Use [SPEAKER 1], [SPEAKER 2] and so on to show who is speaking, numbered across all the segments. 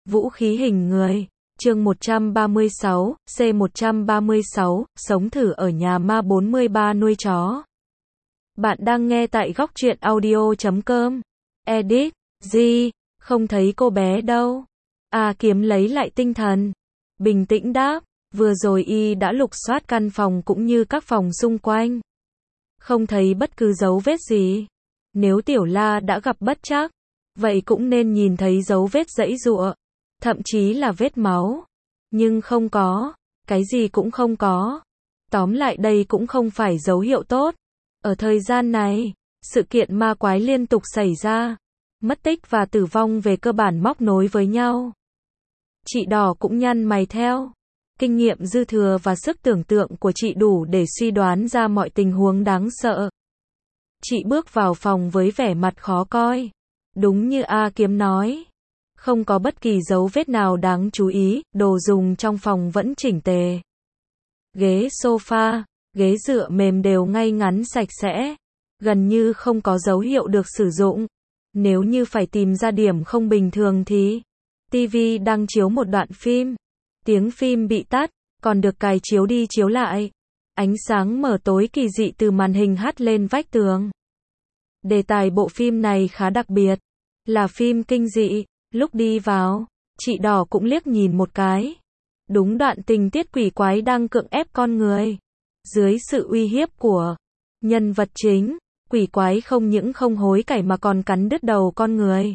[SPEAKER 1] Vũ khí hình người. Chương 136, C136, sống thử ở nhà ma 43 nuôi chó. Bạn đang nghe tại góc truyện audio.com. Edit, G, không thấy cô bé đâu. A Kiếm lấy lại tinh thần. Bình tĩnh đáp, vừa rồi y đã lục soát căn phòng cũng như các phòng xung quanh. Không thấy bất cứ dấu vết gì. Nếu Tiểu La đã gặp bất trắc, vậy cũng nên nhìn thấy dấu vết giãy giụa, thậm chí là vết máu. Nhưng không có, cái gì cũng không có. Tóm lại đây cũng không phải dấu hiệu tốt. Ở thời gian này, sự kiện ma quái liên tục xảy ra, mất tích và tử vong về cơ bản móc nối với nhau. Chị Đỏ cũng nhăn mày theo. Kinh nghiệm dư thừa và sức tưởng tượng của chị đủ để suy đoán ra mọi tình huống đáng sợ. Chị bước vào phòng với vẻ mặt khó coi. Đúng như A Kiếm nói, không có bất kỳ dấu vết nào đáng chú ý, đồ dùng trong phòng vẫn chỉnh tề. Ghế sofa, ghế dựa mềm đều ngay ngắn sạch sẽ, gần như không có dấu hiệu được sử dụng. Nếu như phải tìm ra điểm không bình thường thì TV đang chiếu một đoạn phim. Tiếng phim bị tắt, còn được cài chiếu đi chiếu lại. Ánh sáng mờ tối kỳ dị từ màn hình hắt lên vách tường. Đề tài bộ phim này khá đặc biệt, là phim kinh dị. Lúc đi vào, chị Đỏ cũng liếc nhìn một cái. Đúng đoạn tình tiết quỷ quái đang cưỡng ép con người. Dưới sự uy hiếp của nhân vật chính, quỷ quái không những không hối cải mà còn cắn đứt đầu con người.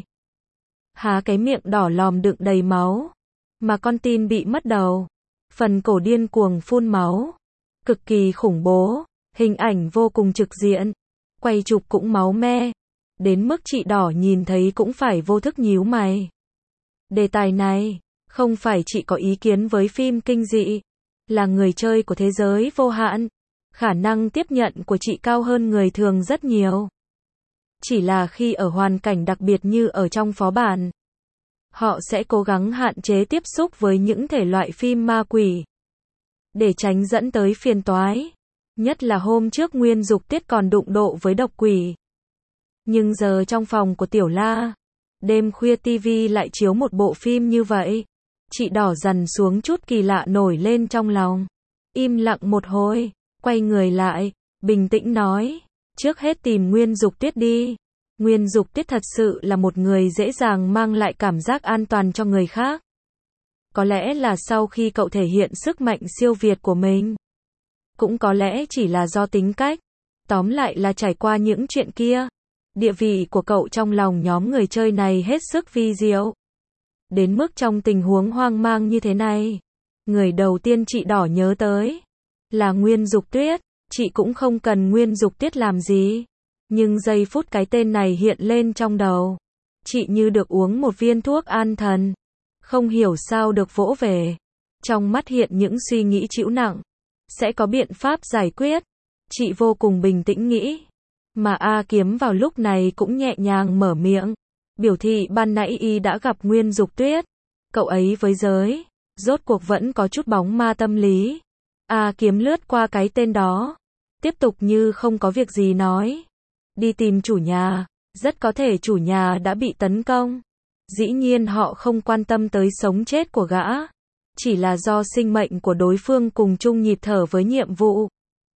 [SPEAKER 1] Há cái miệng đỏ lòm đựng đầy máu, mà con tin bị mất đầu. Phần cổ điên cuồng phun máu. Cực kỳ khủng bố, hình ảnh vô cùng trực diện. Quay chụp cũng máu me. Đến mức chị Đỏ nhìn thấy cũng phải vô thức nhíu mày. Đề tài này, không phải chị có ý kiến với phim kinh dị. Là người chơi của thế giới vô hạn. Khả năng tiếp nhận của chị cao hơn người thường rất nhiều. Chỉ là khi ở hoàn cảnh đặc biệt như ở trong phó bản, họ sẽ cố gắng hạn chế tiếp xúc với những thể loại phim ma quỷ, để tránh dẫn tới phiền toái. Nhất là hôm trước Nguyên Dục Tiết còn đụng độ với độc quỷ. Nhưng giờ trong phòng của Tiểu La, đêm khuya TV lại chiếu một bộ phim như vậy. Chị Đỏ dằn xuống chút kỳ lạ nổi lên trong lòng. Im lặng một hồi, quay người lại, bình tĩnh nói, trước hết tìm Nguyên Dục Tiết đi. Nguyên Dục Tiết thật sự là một người dễ dàng mang lại cảm giác an toàn cho người khác. Có lẽ là sau khi cậu thể hiện sức mạnh siêu việt của mình. Cũng có lẽ chỉ là do tính cách. Tóm lại là trải qua những chuyện kia, địa vị của cậu trong lòng nhóm người chơi này hết sức vi diệu. Đến mức trong tình huống hoang mang như thế này, người đầu tiên chị Đỏ nhớ tới là Nguyên Dục Tuyết. Chị cũng không cần Nguyên Dục Tuyết làm gì, nhưng giây phút cái tên này hiện lên trong đầu, chị như được uống một viên thuốc an thần. Không hiểu sao được vỗ về. Trong mắt hiện những suy nghĩ trĩu nặng. Sẽ có biện pháp giải quyết. Chị vô cùng bình tĩnh nghĩ. Mà A Kiếm vào lúc này cũng nhẹ nhàng mở miệng. Biểu thị ban nãy y đã gặp Nguyên Dục Tuyết. Cậu ấy với giới, rốt cuộc vẫn có chút bóng ma tâm lý. A Kiếm lướt qua cái tên đó. Tiếp tục như không có việc gì nói. Đi tìm chủ nhà. Rất có thể chủ nhà đã bị tấn công. Dĩ nhiên họ không quan tâm tới sống chết của gã. Chỉ là do sinh mệnh của đối phương cùng chung nhịp thở với nhiệm vụ,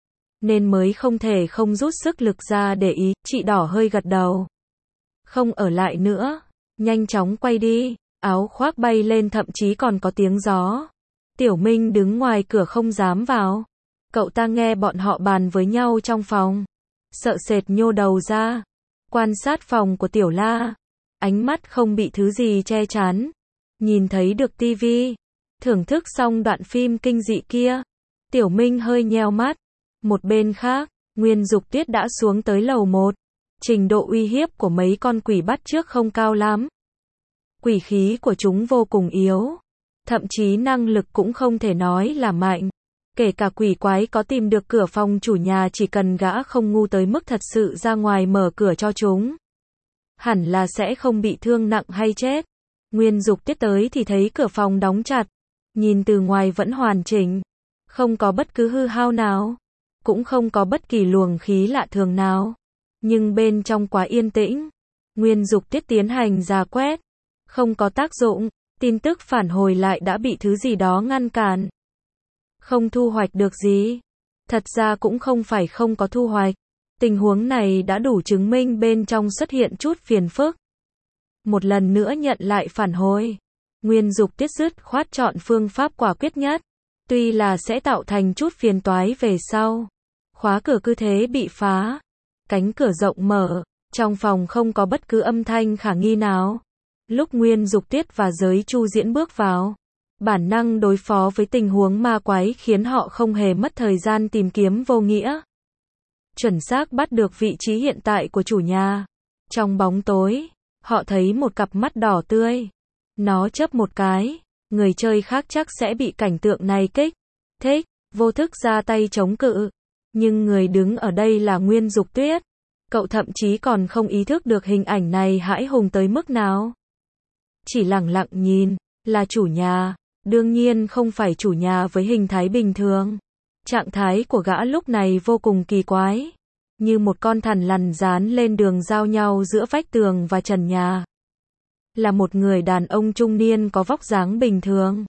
[SPEAKER 1] nên mới không thể không rút sức lực ra để ý. Chị Đỏ hơi gật đầu. Không ở lại nữa. Nhanh chóng quay đi. Áo khoác bay lên thậm chí còn có tiếng gió. Tiểu Minh đứng ngoài cửa không dám vào. Cậu ta nghe bọn họ bàn với nhau trong phòng. Sợ sệt nhô đầu ra. Quan sát phòng của Tiểu La. Ánh mắt không bị thứ gì che chắn. Nhìn thấy được tivi. Thưởng thức xong đoạn phim kinh dị kia. Tiểu Minh hơi nheo mắt. Một bên khác, Nguyên Dục Tuyết đã xuống tới lầu 1. Trình độ uy hiếp của mấy con quỷ bắt chước không cao lắm. Quỷ khí của chúng vô cùng yếu. Thậm chí năng lực cũng không thể nói là mạnh. Kể cả quỷ quái có tìm được cửa phòng chủ nhà, chỉ cần gã không ngu tới mức thật sự ra ngoài mở cửa cho chúng, hẳn là sẽ không bị thương nặng hay chết. Nguyên Dục Tuyết tới thì thấy cửa phòng đóng chặt. Nhìn từ ngoài vẫn hoàn chỉnh. Không có bất cứ hư hao nào. Cũng không có bất kỳ luồng khí lạ thường nào. Nhưng bên trong quá yên tĩnh. Nguyên Dục Tuyết tiến hành rà quét. Không có tác dụng. tin tức phản hồi lại đã bị thứ gì đó ngăn cản. Không thu hoạch được gì. Thật ra cũng không phải không có thu hoạch. Tình huống này đã đủ chứng minh bên trong xuất hiện chút phiền phức. Một lần nữa nhận lại phản hồi. Nguyên Dục Tiết dứt khoát chọn phương pháp quả quyết nhất. Tuy là sẽ tạo thành chút phiền toái về sau. Khóa cửa cứ thế bị phá. Cánh cửa rộng mở. Trong phòng không có bất cứ âm thanh khả nghi nào. Lúc Nguyên Dục Tiết và Giới Chu Diễn bước vào, bản năng đối phó với tình huống ma quái khiến họ không hề mất thời gian tìm kiếm vô nghĩa. Chuẩn xác bắt được vị trí hiện tại của chủ nhà. Trong bóng tối, họ thấy một cặp mắt đỏ tươi. Nó chớp một cái, người chơi khác chắc sẽ bị cảnh tượng này kích thích, vô thức ra tay chống cự. Nhưng người đứng ở đây là Nguyên Dục Tuyết. Cậu thậm chí còn không ý thức được hình ảnh này hãi hùng tới mức nào. Chỉ lẳng lặng nhìn, là chủ nhà, đương nhiên không phải chủ nhà với hình thái bình thường. Trạng thái của gã lúc này vô cùng kỳ quái, như một con thằn lằn dán lên đường giao nhau giữa vách tường và trần nhà. Là một người đàn ông trung niên có vóc dáng bình thường.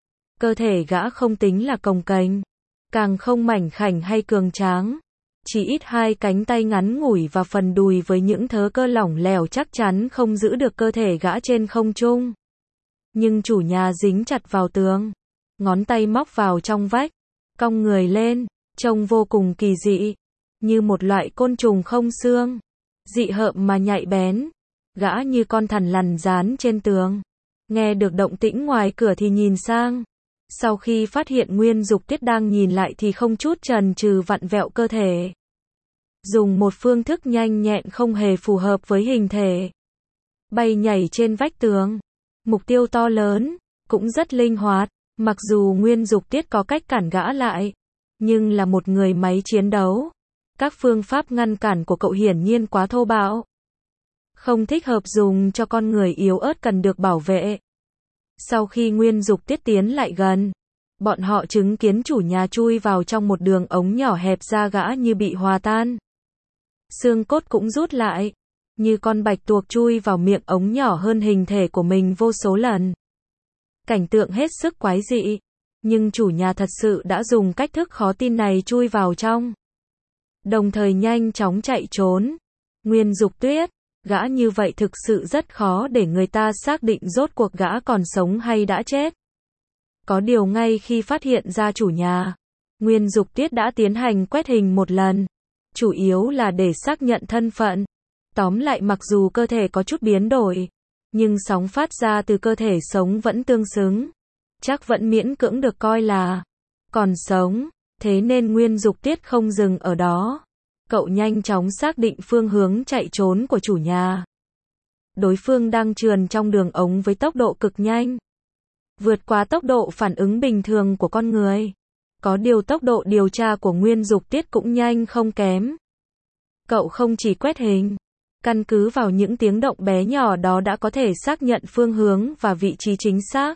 [SPEAKER 1] Cơ thể gã không tính là cồng kềnh, càng không mảnh khảnh hay cường tráng. Chỉ ít hai cánh tay ngắn ngủi và phần đùi với những thớ cơ lỏng lẻo chắc chắn không giữ được cơ thể gã trên không trung. Nhưng chủ nhà dính chặt vào tường, ngón tay móc vào trong vách, cong người lên, trông vô cùng kỳ dị, như một loại côn trùng không xương, dị hợm mà nhạy bén. Gã như con thằn lằn dán trên tường, nghe được động tĩnh ngoài cửa thì nhìn sang. Sau khi phát hiện Nguyên Dục Tiết đang nhìn lại thì không chút chần chừ vặn vẹo cơ thể. Dùng một phương thức nhanh nhẹn không hề phù hợp với hình thể. Bay nhảy trên vách tường. Mục tiêu to lớn, cũng rất linh hoạt. Mặc dù Nguyên Dục Tiết có cách cản gã lại, nhưng là một người máy chiến đấu. Các phương pháp ngăn cản của cậu hiển nhiên quá thô bạo. Không thích hợp dùng cho con người yếu ớt cần được bảo vệ. Sau khi Nguyên Dục Tiết tiến lại gần, bọn họ chứng kiến chủ nhà chui vào trong một đường ống nhỏ hẹp, da gã như bị hòa tan. Xương cốt cũng rút lại, như con bạch tuộc chui vào miệng ống nhỏ hơn hình thể của mình vô số lần. Cảnh tượng hết sức quái dị, nhưng chủ nhà thật sự đã dùng cách thức khó tin này chui vào trong. Đồng thời nhanh chóng chạy trốn. Nguyên Dục Tuyết, gã như vậy thực sự rất khó để người ta xác định rốt cuộc gã còn sống hay đã chết. Có điều ngay khi phát hiện ra chủ nhà, Nguyên Dục Tuyết đã tiến hành quét hình một lần, chủ yếu là để xác nhận thân phận. Tóm lại mặc dù cơ thể có chút biến đổi, nhưng sóng phát ra từ cơ thể sống vẫn tương xứng. Chắc vẫn miễn cưỡng được coi là còn sống, thế nên Nguyên Dục Tuyết không dừng ở đó. Cậu nhanh chóng xác định phương hướng chạy trốn của chủ nhà. Đối phương đang trườn trong đường ống với tốc độ cực nhanh, vượt quá tốc độ phản ứng bình thường của con người. Có điều tốc độ điều tra của Nguyên Dục Tiết cũng nhanh không kém. Cậu không chỉ quét hình, căn cứ vào những tiếng động bé nhỏ đó đã có thể xác nhận phương hướng và vị trí chính xác.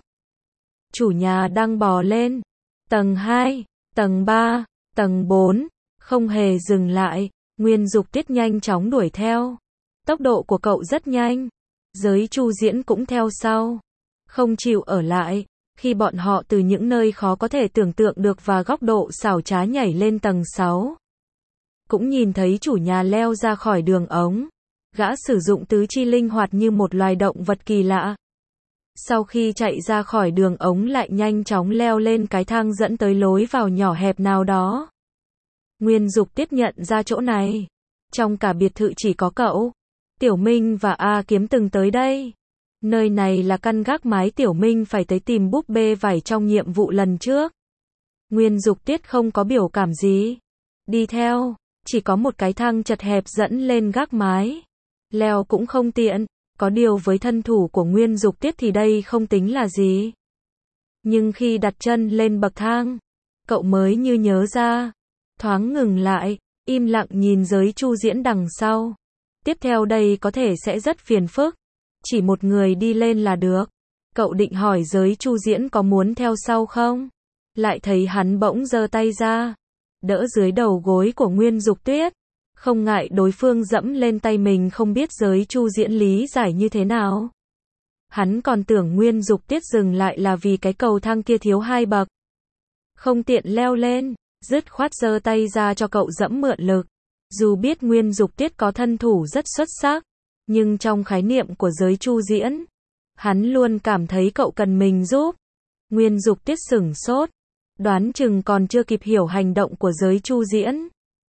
[SPEAKER 1] Chủ nhà đang bò lên. Tầng 2, tầng 3, tầng 4, không hề dừng lại. Nguyên Dục Tiết nhanh chóng đuổi theo. Tốc độ của cậu rất nhanh. Giới Chu Diễn cũng theo sau. Không chịu ở lại. Khi bọn họ từ những nơi khó có thể tưởng tượng được và góc độ xảo trá nhảy lên tầng 6. Cũng nhìn thấy chủ nhà leo ra khỏi đường ống. Gã sử dụng tứ chi linh hoạt như một loài động vật kỳ lạ. Sau khi chạy ra khỏi đường ống lại nhanh chóng leo lên cái thang dẫn tới lối vào nhỏ hẹp nào đó. Nguyên Dục Tiết nhận ra chỗ này. Trong cả biệt thự chỉ có cậu, Tiểu Minh và A Kiếm từng tới đây. Nơi này là căn gác mái Tiểu Minh phải tới tìm búp bê vải trong nhiệm vụ lần trước. Nguyên Dục Tiết không có biểu cảm gì. Đi theo, chỉ có một cái thang chật hẹp dẫn lên gác mái. Leo cũng không tiện, có điều với thân thủ của Nguyên Dục Tiết thì đây không tính là gì. Nhưng khi đặt chân lên bậc thang, cậu mới như nhớ ra. Thoáng ngừng lại, im lặng nhìn Giới Chu Diễn đằng sau. Tiếp theo đây có thể sẽ rất phiền phức. Chỉ một người đi lên là được. Cậu định hỏi Giới Chu Diễn có muốn theo sau không? Lại thấy hắn bỗng giơ tay ra, đỡ dưới đầu gối của Nguyên Dục Tuyết. Không ngại đối phương dẫm lên tay mình, không biết Giới Chu Diễn lý giải như thế nào. Hắn còn tưởng Nguyên Dục Tiết dừng lại là vì cái cầu thang kia thiếu 2 bậc. Không tiện leo lên, dứt khoát giơ tay ra cho cậu dẫm mượn lực. Dù biết Nguyên Dục Tiết có thân thủ rất xuất sắc, nhưng trong khái niệm của giới Chu Diễn, hắn luôn cảm thấy cậu cần mình giúp. Nguyên Dục Tiết sửng sốt, đoán chừng còn chưa kịp hiểu hành động của giới Chu Diễn.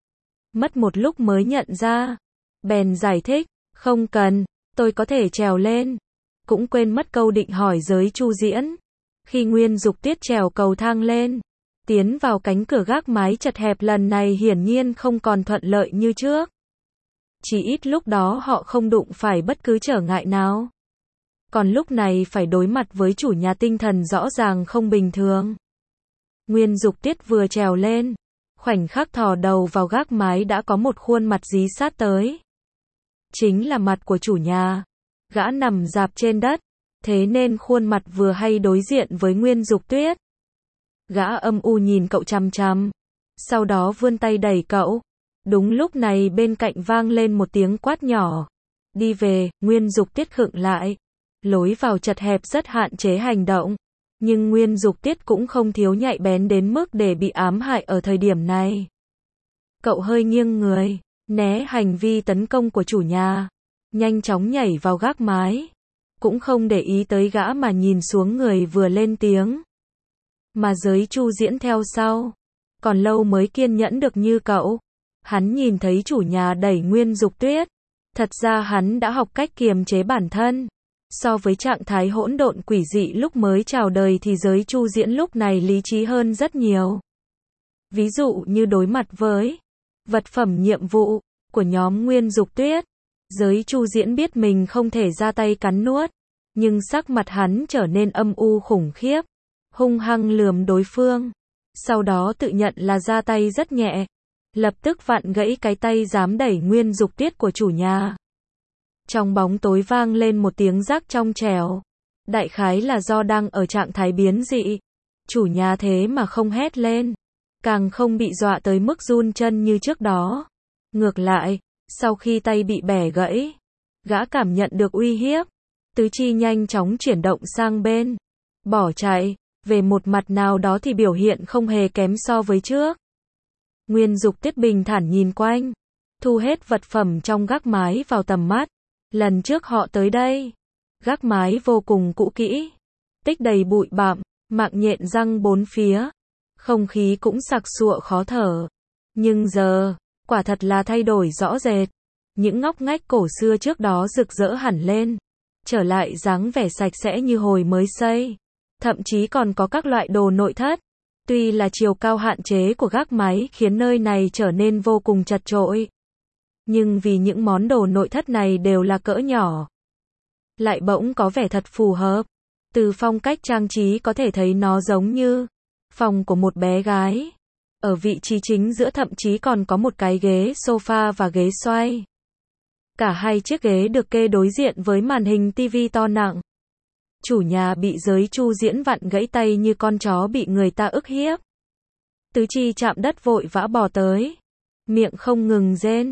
[SPEAKER 1] Mất một lúc mới nhận ra, bèn giải thích, không cần, tôi có thể trèo lên. Cũng quên mất câu định hỏi giới Chu Diễn. Khi Nguyên Dục Tiết trèo cầu thang lên, tiến vào cánh cửa gác mái chật hẹp lần này hiển nhiên không còn thuận lợi như trước. Chỉ ít lúc đó họ không đụng phải bất cứ trở ngại nào. Còn lúc này phải đối mặt với chủ nhà tinh thần rõ ràng không bình thường. Nguyên Dục Tiết vừa trèo lên, khoảnh khắc thò đầu vào gác mái đã có một khuôn mặt dí sát tới. Chính là mặt của chủ nhà. Gã nằm rạp trên đất, thế nên khuôn mặt vừa hay đối diện với Nguyên Dục Tuyết. Gã âm u nhìn cậu chằm chằm, sau đó vươn tay đẩy cậu. Đúng lúc này bên cạnh vang lên một tiếng quát nhỏ. Đi về. Nguyên Dục Tiết khựng lại. Lối vào chật hẹp rất hạn chế hành động, nhưng Nguyên Dục Tiết cũng không thiếu nhạy bén đến mức để bị ám hại ở thời điểm này. Cậu hơi nghiêng người, né hành vi tấn công của chủ nhà, nhanh chóng nhảy vào gác mái, cũng không để ý tới gã mà nhìn xuống người vừa lên tiếng. Mà giới Chu Diễn theo sau, còn lâu mới kiên nhẫn được như cậu. Hắn nhìn thấy chủ nhà đẩy Nguyên Dục Tuyết, thật ra hắn đã học cách kiềm chế bản thân. So với trạng thái hỗn độn quỷ dị lúc mới chào đời thì giới Chu Diễn lúc này lý trí hơn rất nhiều. Ví dụ như đối mặt với vật phẩm nhiệm vụ của nhóm Nguyên Dục Tuyết, giới Chu Diễn biết mình không thể ra tay cắn nuốt, nhưng sắc mặt hắn trở nên âm u khủng khiếp, hung hăng lườm đối phương, sau đó tự nhận là ra tay rất nhẹ, lập tức vặn gãy cái tay dám đẩy Nguyên Dục Tuyết của chủ nhà. Trong bóng tối vang lên một tiếng rắc trong trẻo. Đại khái là do đang ở trạng thái biến dị. Chủ nhà thế mà không hét lên, càng không bị dọa tới mức run chân như trước đó. Ngược lại, sau khi tay bị bẻ gãy, gã cảm nhận được uy hiếp. Tứ chi nhanh chóng chuyển động sang bên, bỏ chạy. Về một mặt nào đó thì biểu hiện không hề kém so với trước. Nguyên Dục Tiết bình thản nhìn quanh, thu hết vật phẩm trong gác mái vào tầm mắt. Lần trước họ tới đây, gác mái vô cùng cũ kỹ, tích đầy bụi bặm, mạng nhện răng bốn phía, không khí cũng sặc sụa khó thở. Nhưng giờ, quả thật là thay đổi rõ rệt. Những ngóc ngách cổ xưa trước đó rực rỡ hẳn lên, trở lại dáng vẻ sạch sẽ như hồi mới xây. Thậm chí còn có các loại đồ nội thất. Tuy là chiều cao hạn chế của gác mái khiến nơi này trở nên vô cùng chật chội, nhưng vì những món đồ nội thất này đều là cỡ nhỏ, lại bỗng có vẻ thật phù hợp. Từ phong cách trang trí có thể thấy nó giống như phòng của một bé gái. Ở vị trí chính giữa thậm chí còn có một cái ghế sofa và ghế xoay. Cả hai chiếc ghế được kê đối diện với màn hình tivi to nặng. Chủ nhà bị giới Chu Diễn vặn gãy tay như con chó bị người ta ức hiếp. Tứ chi chạm đất vội vã bò tới, miệng không ngừng rên,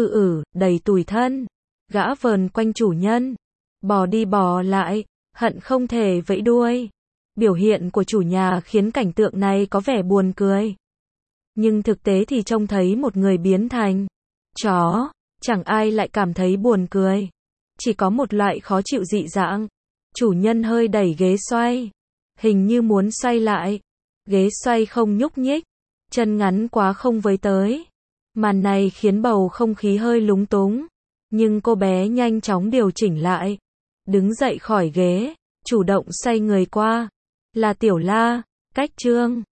[SPEAKER 1] đầy tủi thân. Gã vờn quanh chủ nhân, bò đi bò lại, hận không thể vẫy đuôi. Biểu hiện của chủ nhà khiến cảnh tượng này có vẻ buồn cười, nhưng thực tế thì trông thấy một người biến thành chó, chẳng ai lại cảm thấy buồn cười. Chỉ có một loại khó chịu dị dạng. Chủ nhân hơi đẩy ghế xoay, hình như muốn xoay lại. Ghế xoay không nhúc nhích, chân ngắn quá không với tới. Màn này khiến bầu không khí hơi lúng túng, nhưng cô bé nhanh chóng điều chỉnh lại, đứng dậy khỏi ghế, chủ động xoay người qua. Là Tiểu La, Cách Trương.